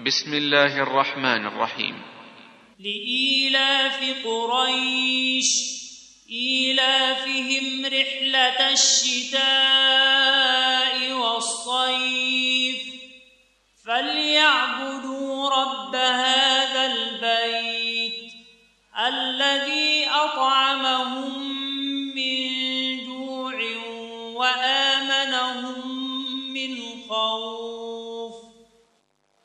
بسم الله الرحمن الرحيم. لإيلاف قريش إيلافهم رحلة الشتاء والصيف فليعبدوا رب هذا البيت الذي أطعمهم